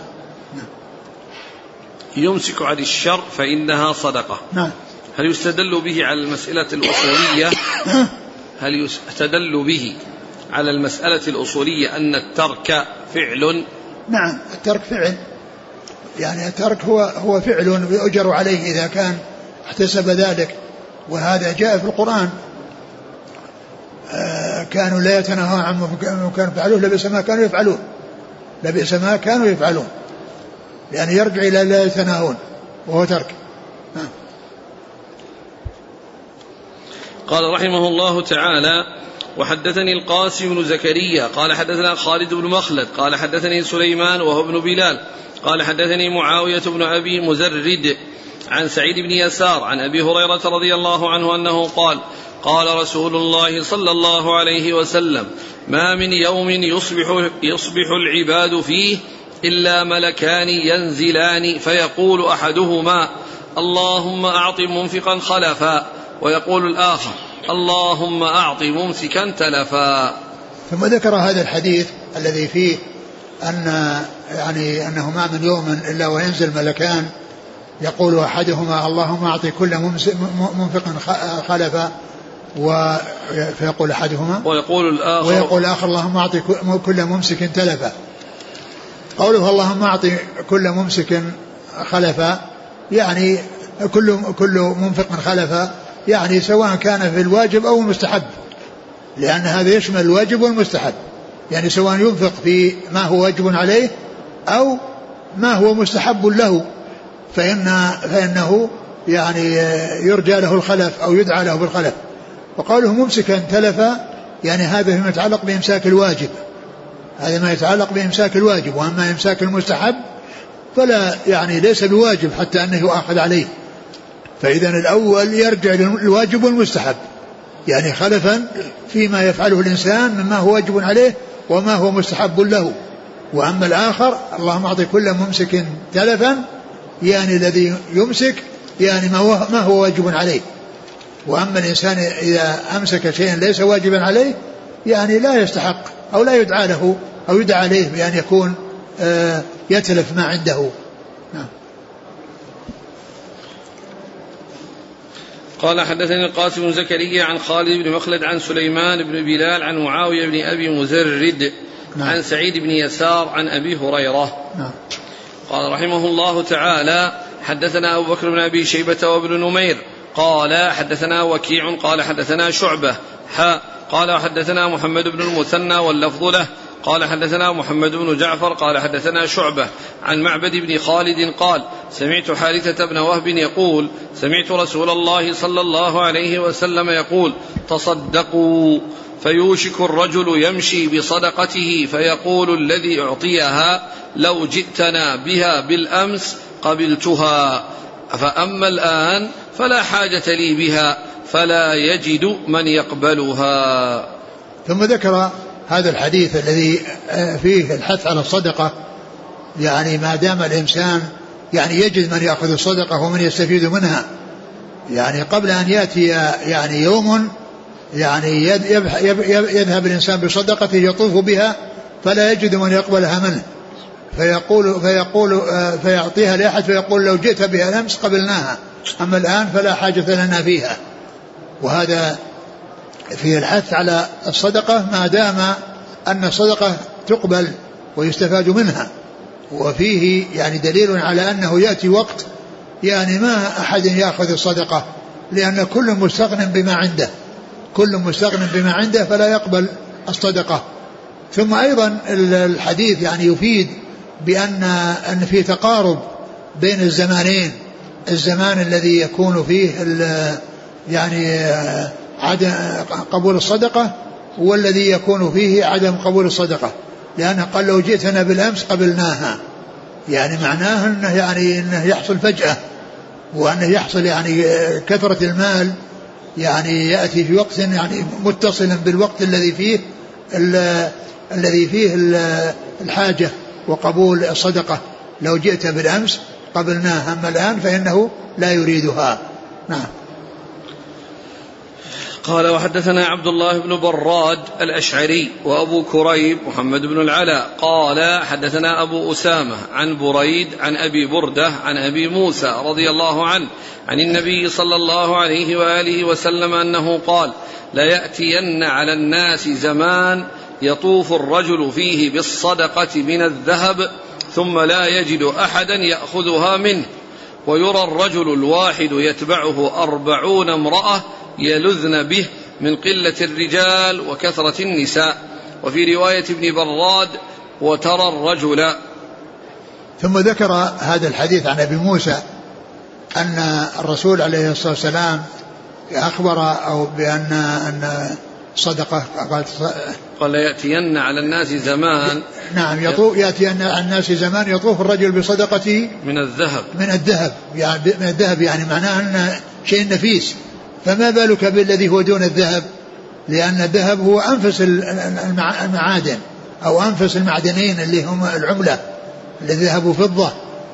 S1: يمسك عن الشر فإنها صدقة.
S2: نعم.
S1: هل يستدل به على المسألة الأصولية؟ هل يستدل به على المسألة الأصولية أن الترك فعل
S2: نعم الترك فعل، يعني الترك هو فعل يؤجر عليه إذا كان احتسب ذلك، وهذا جاء في القرآن كانوا لا يتناهون عن كانوا يفعلون لبئس ما كانوا يفعلون، لبئس ما كانوا يفعلون، يعني يرجع إلى لا يتناهون وهو ترك.
S1: قال رحمه الله تعالى: وحدثني القاسم بن زكريا قال حدثنا خالد بن مخلد قال حدثني سليمان وهو ابن بلال قال حدثني معاوية بن أبي مزرد عن سعيد بن يسار عن أبي هريرة رضي الله عنه أنه قال: قال رسول الله صلى الله عليه وسلم: ما من يوم يصبح العباد فيه إلا ملكان ينزلان فيقول أحدهما: اللهم أعط منفقا خلفا، ويقول الآخر: اللهم أعط ممسكا تلفا.
S2: ثم ذكر هذا الحديث الذي فيه أنه ما من يوم إلا وينزل ملكان يقول أحدهما: اللهم أعط كل منفق خلفا، فيقول أحدهما ويقول الآخر: اللهم أعط كل ممسك تلفا. قوله اللهم أعط كل ممسك خلفا يعني كل منفق خلفا، يعني سواء كان في الواجب أو المستحب، لأن هذا يشمل الواجب والمستحب، يعني سواء ينفق في ما هو واجب عليه أو ما هو مستحب له فإنه يعني يرجى له الخلف أو يدعى له بالخلف. وقوله ممسكا تلفا يعني هذا فيما يتعلق بإمساك الواجب، هذا ما يتعلق بإمساك الواجب، وأما إمساك المستحب فلا يعني ليس بواجب حتى أنه يؤاخذ عليه. فإذا الأول يرجع للواجب والمستحب، يعني خلفا فيما يفعله الإنسان مما هو واجب عليه وما هو مستحب له. وأما الآخر اللهم أعط كل ممسك تلفا يعني الذي يمسك يعني ما هو واجب عليه. وأما الإنسان إذا أمسك شيئا ليس واجبا عليه يعني لا يستحق أو لا يدعى له أو يدعى عليه بأن يكون يتلف ما عنده.
S1: قال حدثني القاسم بن زكريا عن خالد بن مخلد عن سليمان بن بلال عن معاوية بن أبي مزرد عن سعيد بن يسار عن أبي هريرة. قال رحمه الله تعالى: حدثنا أبو بكر بن أبي شيبة وابن نمير قال حدثنا وكيع قال حدثنا شعبة قال حدثنا محمد بن المثنى واللفظ له قال حدثنا محمد بن جعفر قال حدثنا شعبة عن معبد بن خالد قال: سمعت حارثة بن وهب يقول: سمعت رسول الله صلى الله عليه وسلم يقول: تصدقوا، فيوشك الرجل يمشي بصدقته فيقول الذي أعطيها: لو جئتنا بها بالأمس قبلتها، فأما الآن فلا حاجة لي بها، فلا يجد من يقبلها.
S2: ثم ذكر هذا الحديث الذي فيه الحث على الصدقة، يعني ما دام الإنسان يعني يجد من يأخذ الصدقة ومن يستفيد منها، يعني قبل أن يأتي يعني يوم يعني يذهب الإنسان بصدقته يطوف بها فلا يجد من يقبلها منه، فيعطيها لأحد فيقول: لو جئت بها الأمس قبلناها، أما الآن فلا حاجة لنا فيها. وهذا فيه الحث على الصدقة ما دام أن الصدقة تقبل ويستفاد منها، وفيه يعني دليل على أنه يأتي وقت يعني ما أحد يأخذ الصدقة، لأن كل مستغن بما عنده فلا يقبل الصدقة. ثم أيضا الحديث يعني يفيد بأن في تقارب بين الزمانين، الزمان الذي يكون فيه يعني عدم قبول الصدقة والذي يكون فيه عدم قبول الصدقة، لأنه قال: لو جئتنا بالأمس قبلناها، يعني معناه أنه يحصل فجأة، وأنه يحصل يعني كثرة المال يعني يأتي في وقت يعني متصلا بالوقت الذي فيه الحاجة وقبول الصدقة. لو جئت بالأمس قبلناها، أما الآن فإنه لا يريدها. نعم.
S1: قال: وحدثنا عبد الله بن براد الأشعري وأبو كريب محمد بن العلاء قال حدثنا أبو أسامة عن بريد عن أبي بردة عن أبي موسى رضي الله عنه عن النبي صلى الله عليه وآله وسلم أنه قال: ليأتين على الناس زمان يطوف الرجل فيه بالصدقة من الذهب ثم لا يجد أحدا يأخذها منه، ويرى الرجل الواحد يتبعه 40 امرأة يلذن به من قلة الرجال وكثرة النساء. وفي رواية ابن براد وترى الرجل.
S2: ثم ذكر هذا الحديث عن أبي موسى أن الرسول عليه الصلاة والسلام أخبر أو بأن صدقة
S1: قال يأتين على الناس زمان.
S2: نعم يأتين على الناس زمان يطوف الرجل بصدقته من الذهب يعني معناه أن شيء نفيس، فما بالك بالذي هو دون الذهب، لأن الذهب هو أنفس المعادن أو أنفس المعدنين اللي هم العملة الذهب وفضة.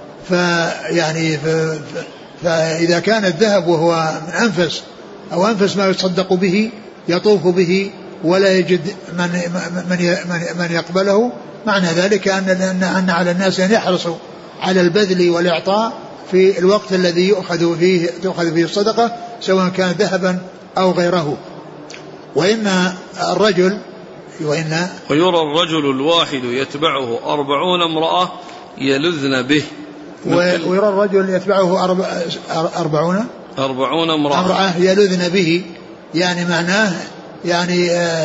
S2: فإذا كان الذهب وهو من أنفس ما يتصدق به يطوف به ولا يجد من يقبله، معنى ذلك أن على الناس أن يحرصوا على البذل والإعطاء في الوقت الذي تؤخذ فيه الصدقة سواء كان ذهبا أو غيره.
S1: ويرى الرجل الواحد يتبعه 40 امرأة يلذن به.
S2: ويرى الرجل يتبعه 40 امرأة يلذن به، يعني معناه يعني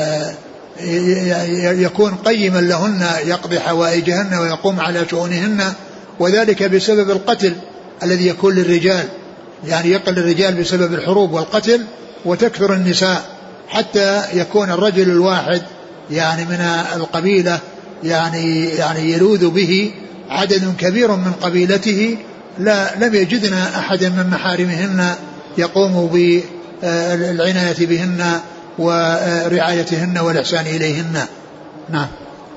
S2: يكون قيما لهن يقضي حوائجهن ويقوم على شؤونهن، وذلك بسبب القتل الذي يكون للرجال، يعني يقل الرجال بسبب الحروب والقتل وتكثر النساء، حتى يكون الرجل الواحد يعني من القبيلة يعني يلوذ به عدد كبير من قبيلته لم يجدنا أحدا من محارمهن يقوم بالعناية بهن ورعايتهن والإحسان إليهن. نعم.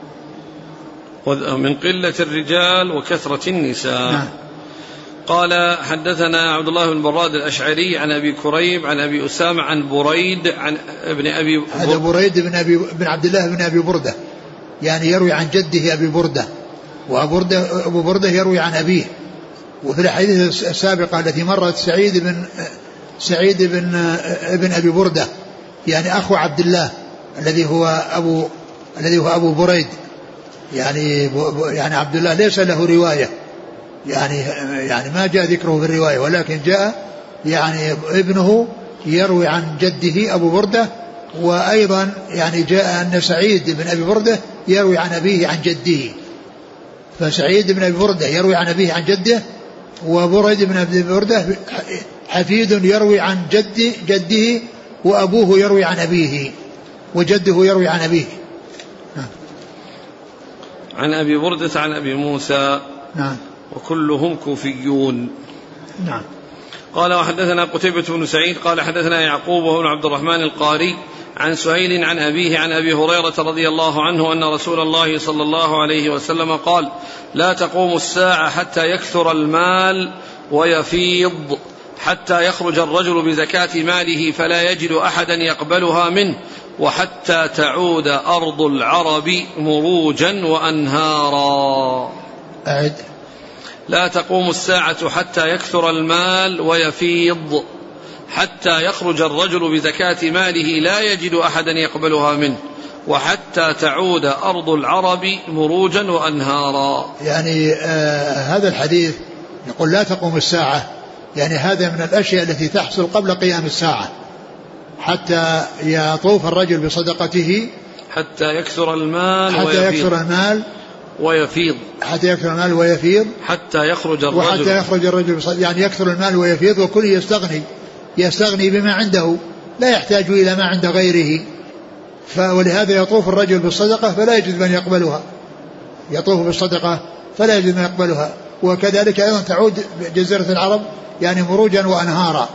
S1: من قلة الرجال وكثرة النساء. نعم. قال حدثنا عبد الله بن براد الأشعري عن أبي كريب عن أبي أسامة عن بريد عن ابن أبي
S2: هذا بريد بن عبد الله بن أبي بردة، يعني يروي عن جده أبي بردة، وأبو بردة يروي عن أبيه. وفي الحديث السابقة التي مرت سعيد بن أبي بردة يعني أخو عبد الله الذي هو أبو بريد، يعني عبد الله ليس له رواية، يعني ما جاء ذكره في الرواية، ولكن جاء يعني ابنه يروي عن جده أبو بردة، وأيضا يعني جاء أن سعيد بن أبي بردة يروي عن أبيه عن جده، فسعيد بن أبي بردة يروي عن أبيه عن جده، وبريد بن أبي بردة حفيد يروي عن جده، وأبوه يروي عن أبيه، وجده يروي عن أبيه.
S1: عن أبي بردة عن أبي موسى.
S2: نعم.
S1: وكلهم كوفيون.
S2: نعم.
S1: قال وحدثنا قتيبة بن سعيد قال حدثنا يعقوب بن عبد الرحمن القاري عن سهيل عن أبيه عن أبي هريرة رضي الله عنه أن رسول الله صلى الله عليه وسلم قال: لا تقوم الساعة حتى يكثر المال ويفيض، حتى يخرج الرجل بزكاة ماله فلا يجد أحدا يقبلها منه، وحتى تعود أرض العرب مروجا وأنهارا.
S2: أعد.
S1: لا تقوم الساعة حتى يكثر المال ويفيض، حتى يخرج الرجل بزكاة ماله لا يجد أحدا يقبلها منه، وحتى تعود أرض العرب مروجا وأنهارا.
S2: يعني هذا الحديث يقول لا تقوم الساعة، يعني هذا من الأشياء التي تحصل قبل قيام الساعة، حتى يطوف الرجل بصدقته
S1: حتى يكثر المال ويفيض حتى يخرج الرجل
S2: يعني يكثر المال ويفيض، وكل يستغني بما عنده، لا يحتاج إلى ما عند غيره. ولهذا يطوف الرجل بالصدقة فلا يجد من يقبلها، يطوف بالصدقة فلا يجد من يقبلها. وكذلك أيضا تعود جزيرة العرب يعني مروجا وأنهارا،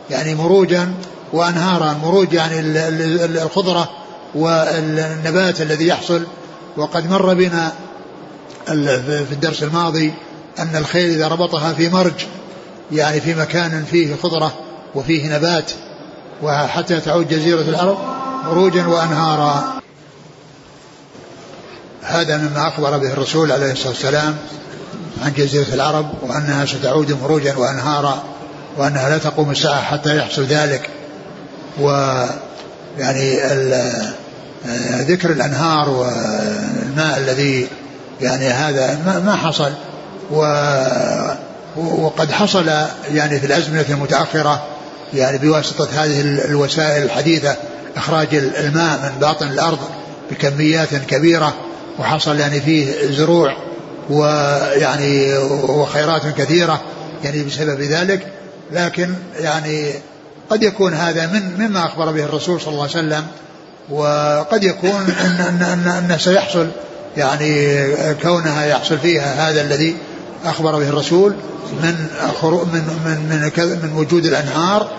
S2: مروج يعني الخضرة والنبات الذي يحصل. وقد مر بنا في الدرس الماضي أن الخيل إذا ربطها في مرج، يعني في مكان فيه خضرة وفيه نبات، وحتى تعود جزيرة العرب مروجا وأنهارا. هذا مما أخبر به الرسول عليه الصلاة والسلام عن جزيرة العرب، وأنها ستعود مروجا وأنهارا، وأنها لا تقوم الساعة حتى يحصل ذلك. ويعني ذكر الأنهار والماء الذي يعني هذا ما حصل، وقد حصل يعني في الأزمنة المتأخرة يعني بواسطة هذه الوسائل الحديثة إخراج الماء من باطن الأرض بكميات كبيرة، وحصل يعني فيه زروع ويعني وخيرات كثيرة يعني بسبب ذلك. لكن يعني قد يكون هذا مما أخبر به الرسول صلى الله عليه وسلم، وقد يكون أن سيحصل يعني كونها يحصل فيها هذا الذي أخبر به الرسول من وجود الأنهار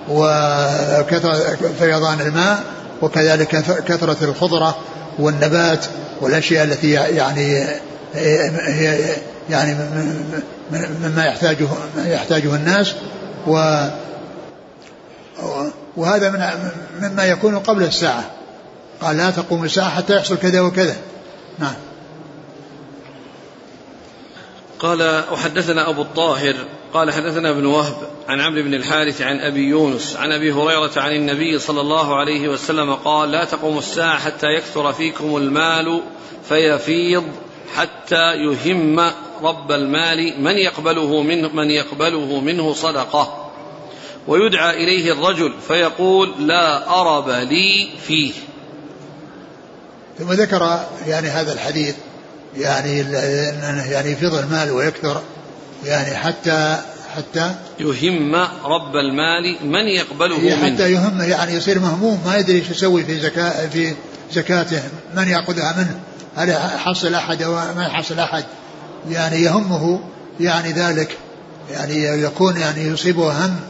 S2: وفيضان الماء، وكذلك كثرة الخضرة والنبات والأشياء التي يعني مما يحتاجه الناس، وهذا مما يكون قبل الساعة. قال لا تقوم الساعة حتى يحصل كذا وكذا. نعم.
S1: قال وحدثنا أبو الطاهر قال حدثنا ابن وهب عن عمرو بن الحارث عن أبي يونس عن أبي هريرة عن النبي صلى الله عليه وسلم قال لا تقوم الساعة حتى يكثر فيكم المال فيفيض حتى يهم رب المال من يقبله منه صدقة، ويدعى إليه الرجل فيقول لا أرب لي فيه.
S2: ثم ذكر يعني هذا الحديث يعني يفيض المال ويكثر يعني حتى
S1: يهم رب المال من يقبله منه،
S2: حتى يهم يعني يصير مهموم ما يدري ايش يسوي في زكاته، من يأخذها منه، هل يحصل أحد أو ما يحصل أحد، يعني يهمه يعني ذلك، يعني يكون يعني يصيبه هم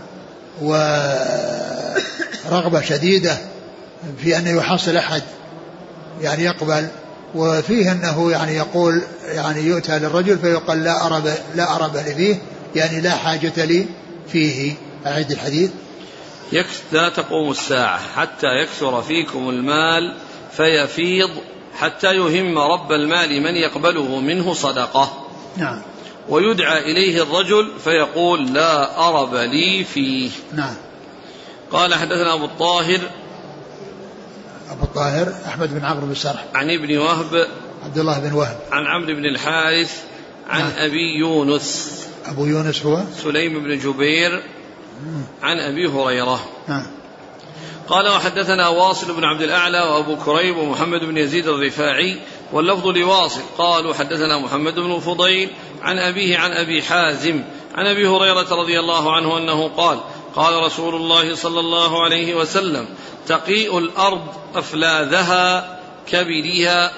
S2: ورغبة شديدة في أن يحصل أحد يعني يقبل. وفيه أنه يعني يقول يعني يؤتى للرجل فيقال لا أرب لي فيه، يعني لا حاجة لي فيه. أعيد الحديث.
S1: لا تقوم الساعة حتى يكثر فيكم المال فيفيض حتى يهم رب المال من يقبله منه صدقة.
S2: نعم.
S1: ويدعى إليه الرجل فيقول لا أرب لي فيه.
S2: نعم.
S1: قال حدثنا أبو الطاهر
S2: أحمد بن عمرو بن سرح
S1: عن ابن وهب
S2: عبد الله بن وهب عن
S1: عمرو بن الحارث عن أبي يونس.
S2: أبو يونس هو
S1: سليم بن جبير عن أبي هريرة. قال وحدثنا واصل بن عبد الأعلى وأبو كريب ومحمد بن يزيد الرفاعي واللفظ لواصل قالوا حدثنا محمد بن الفضيل عن أبيه عن أبي حازم عن أبي هريرة رضي الله عنه أنه قال قال رسول الله صلى الله عليه وسلم تقيء الأرض أفلاذها كبدها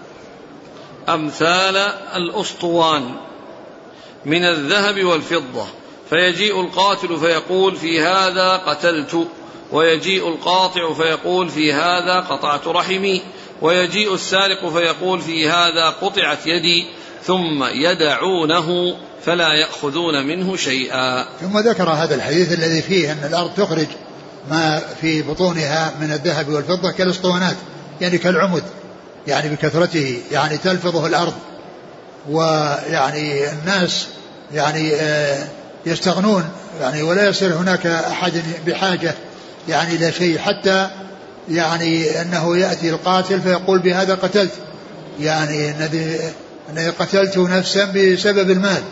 S1: أمثال الأسطوان من الذهب والفضة، فيجيء القاتل فيقول في هذا قتلت، ويجيء القاطع فيقول في هذا قطعت رحمي، ويجيء السارق فيقول في هذا قطعت يدي، ثم يدعونه فلا يأخذون منه شيئا.
S2: ثم ذكر هذا الحديث الذي فيه أن الأرض تخرج ما في بطونها من الذهب والفضة كالاسطوانات، يعني كالعمد، يعني بكثرته يعني تلفظه الأرض، ويعني الناس يعني يستغنون يعني ولا يصير هناك أحد بحاجة يعني إلى شيء، حتى يعني أنه يأتي القاتل فيقول بهذا قتلت، يعني أنه قتلت نفسا بسبب المال،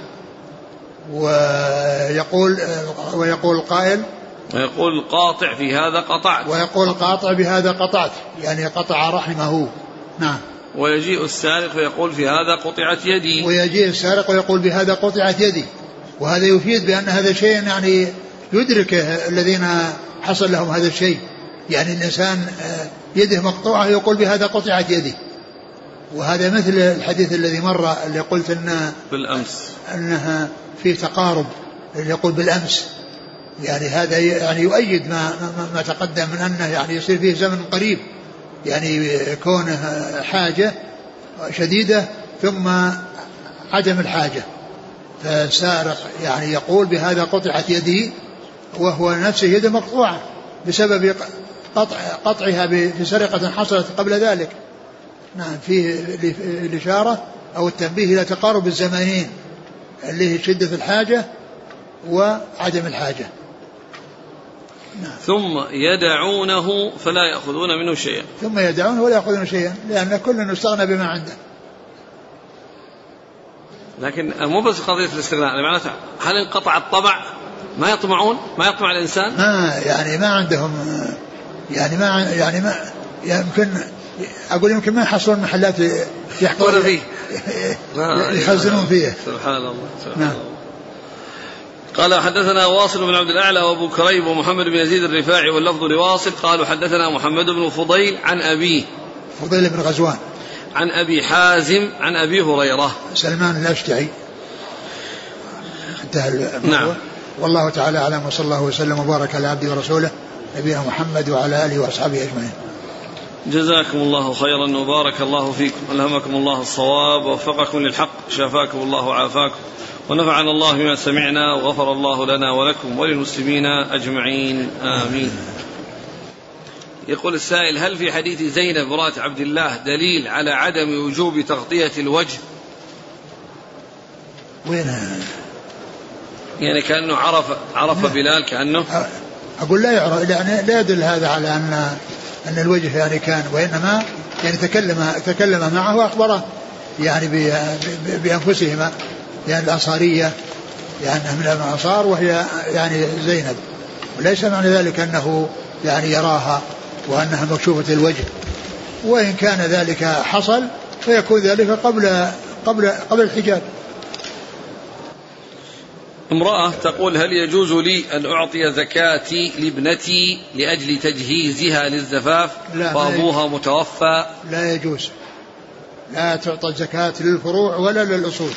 S2: ويقول القائل
S1: ويقول القاطع في هذا قطعت،
S2: ويقول القاطع بهذا قطعت، يعني قطع رحمه. نعم.
S1: ويجيء السارق فيقول في هذا قطعت يدي،
S2: ويجيء السارق ويقول بهذا قطعت يدي. وهذا يفيد بأن هذا شيء يعني يدركه الذين حصل لهم هذا الشيء، يعني الإنسان يده مقطوعة يقول بهذا قطعت يدي. وهذا مثل الحديث الذي مر اللي قلت أنها في تقارب، اللي يقول بالأمس، يعني هذا يعني يؤيد ما تقدم من أنه يعني يصير فيه زمن قريب، يعني كونه حاجة شديدة ثم عدم الحاجة، فسارق يعني يقول بهذا قطعت يدي وهو نفسه يده مقطوعة بسبب قطعها بسرقة حصلت قبل ذلك. نعم. فيه الإشارة أو التنبيه إلى تقارب الزمانين اللي هي شدة الحاجة وعدم الحاجة.
S1: ثم يدعونه فلا يأخذون منه شيئا.
S2: ثم يدعونه ولا يأخذون شيئا لأن كل استغنى بما عنده.
S1: لكن مو بس قضية الاستغناء، معناته هل انقطع الطبع ما يطمعون، ما يطمع الإنسان؟
S2: يعني ما عندهم، يعني ما يمكن أقول يمكن ما يحصلون محلات يحضرون فيه يخزنون فيه.
S1: سبحان الله. سبحان الله. قال حدثنا واصل بن عبد الأعلى وأبو كريب ومحمد بن يزيد الرفاعي واللفظ لواصل قالوا حدثنا محمد بن فضيل عن أبيه
S2: فضيل بن غزوان
S1: عن أبي حازم عن أبي هريرة
S2: سلمان الأشجعي.
S1: نعم.
S2: والله تعالى أعلم وصلى الله وسلم وبارك على عبده ورسوله نبينا محمد وعلى آله وأصحابه أجمعين.
S1: جزاكم الله خيرا وبارك الله فيكم، ألهمكم الله الصواب ووفقكم للحق، شافاكم الله وعافاكم، ونفعنا الله بما سمعنا، وغفر الله لنا ولكم وللمسلمين أجمعين، آمين. يقول السائل: هل في حديث زينب مرات عبد الله دليل على عدم وجوب تغطية الوجه؟
S2: وين؟
S1: يعني كأنه عرف بلال كأنه
S2: أقول لا يعرف، يعني لا يدل هذا على أن الوجه يعني كان، وإنما يعني تكلم معه وأخبره يعني بأنفسهما، يعني الأنصارية يعني من الأنصار وهي يعني زينب، وليس معنى ذلك أنه يعني يراها وأنها مكشوفة الوجه، وإن كان ذلك حصل فيكون ذلك قبل الحجاب.
S1: امرأة تقول: هل يجوز لي أن أعطي زكاتي لابنتي لأجل تجهيزها للزفاف وأبوها متوفى؟
S2: لا يجوز، لا تعطى الزكاة للفروع ولا للأصول.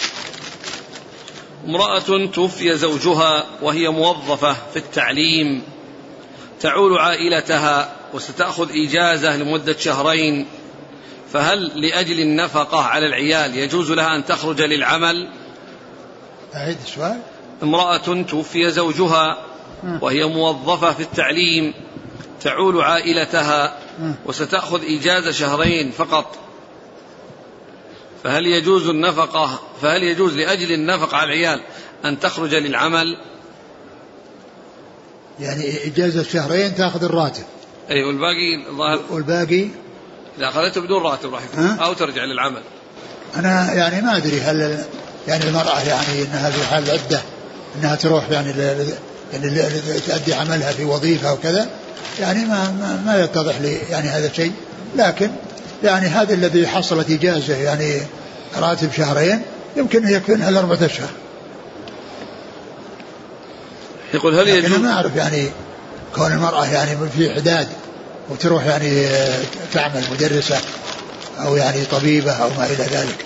S1: امرأة توفي زوجها وهي موظفة في التعليم، تعول عائلتها وستأخذ إجازة لمدة 2 شهر، فهل لأجل النفقة على العيال يجوز لها أن تخرج للعمل؟
S2: أعيد السؤال.
S1: امرأة توفي زوجها وهي موظفة في التعليم، تعول عائلتها وستأخذ إجازة 2 شهر فقط، فهل يجوز لأجل النفقة على العيال أن تخرج للعمل؟
S2: يعني إجازة 2 شهر تأخذ الراتب.
S1: أي
S2: والباقي
S1: إذا أخذته بدون راتب راح يكون أو ترجع للعمل.
S2: أنا يعني ما أدري هل يعني المرأة يعني إنها في حال عدة إنها تروح يعني تؤدي عملها في وظيفة وكذا، يعني ما يتضح لي يعني هذا الشيء، لكن يعني هذا الذي حصلت إجازة يعني راتب 2 شهر يمكن يكون هل 4 أشهر.
S1: يقول: هل يجوز؟
S2: أنا ما أعرف يعني كون المرأة يعني في حداد وتروح يعني تعمل مدرسة أو يعني طبيبة أو ما إلى ذلك.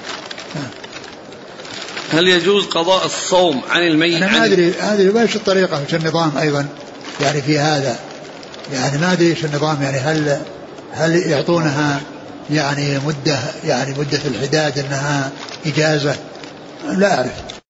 S1: هل يجوز قضاء الصوم عن الميت؟
S2: أنا ما أدري هذه وش الطريقة وش النظام أيضا يعني في هذا، يعني ما أدري إيش النظام، يعني هل يعطونها يعني مدة الحداد إنها إجازة، لا أعرف.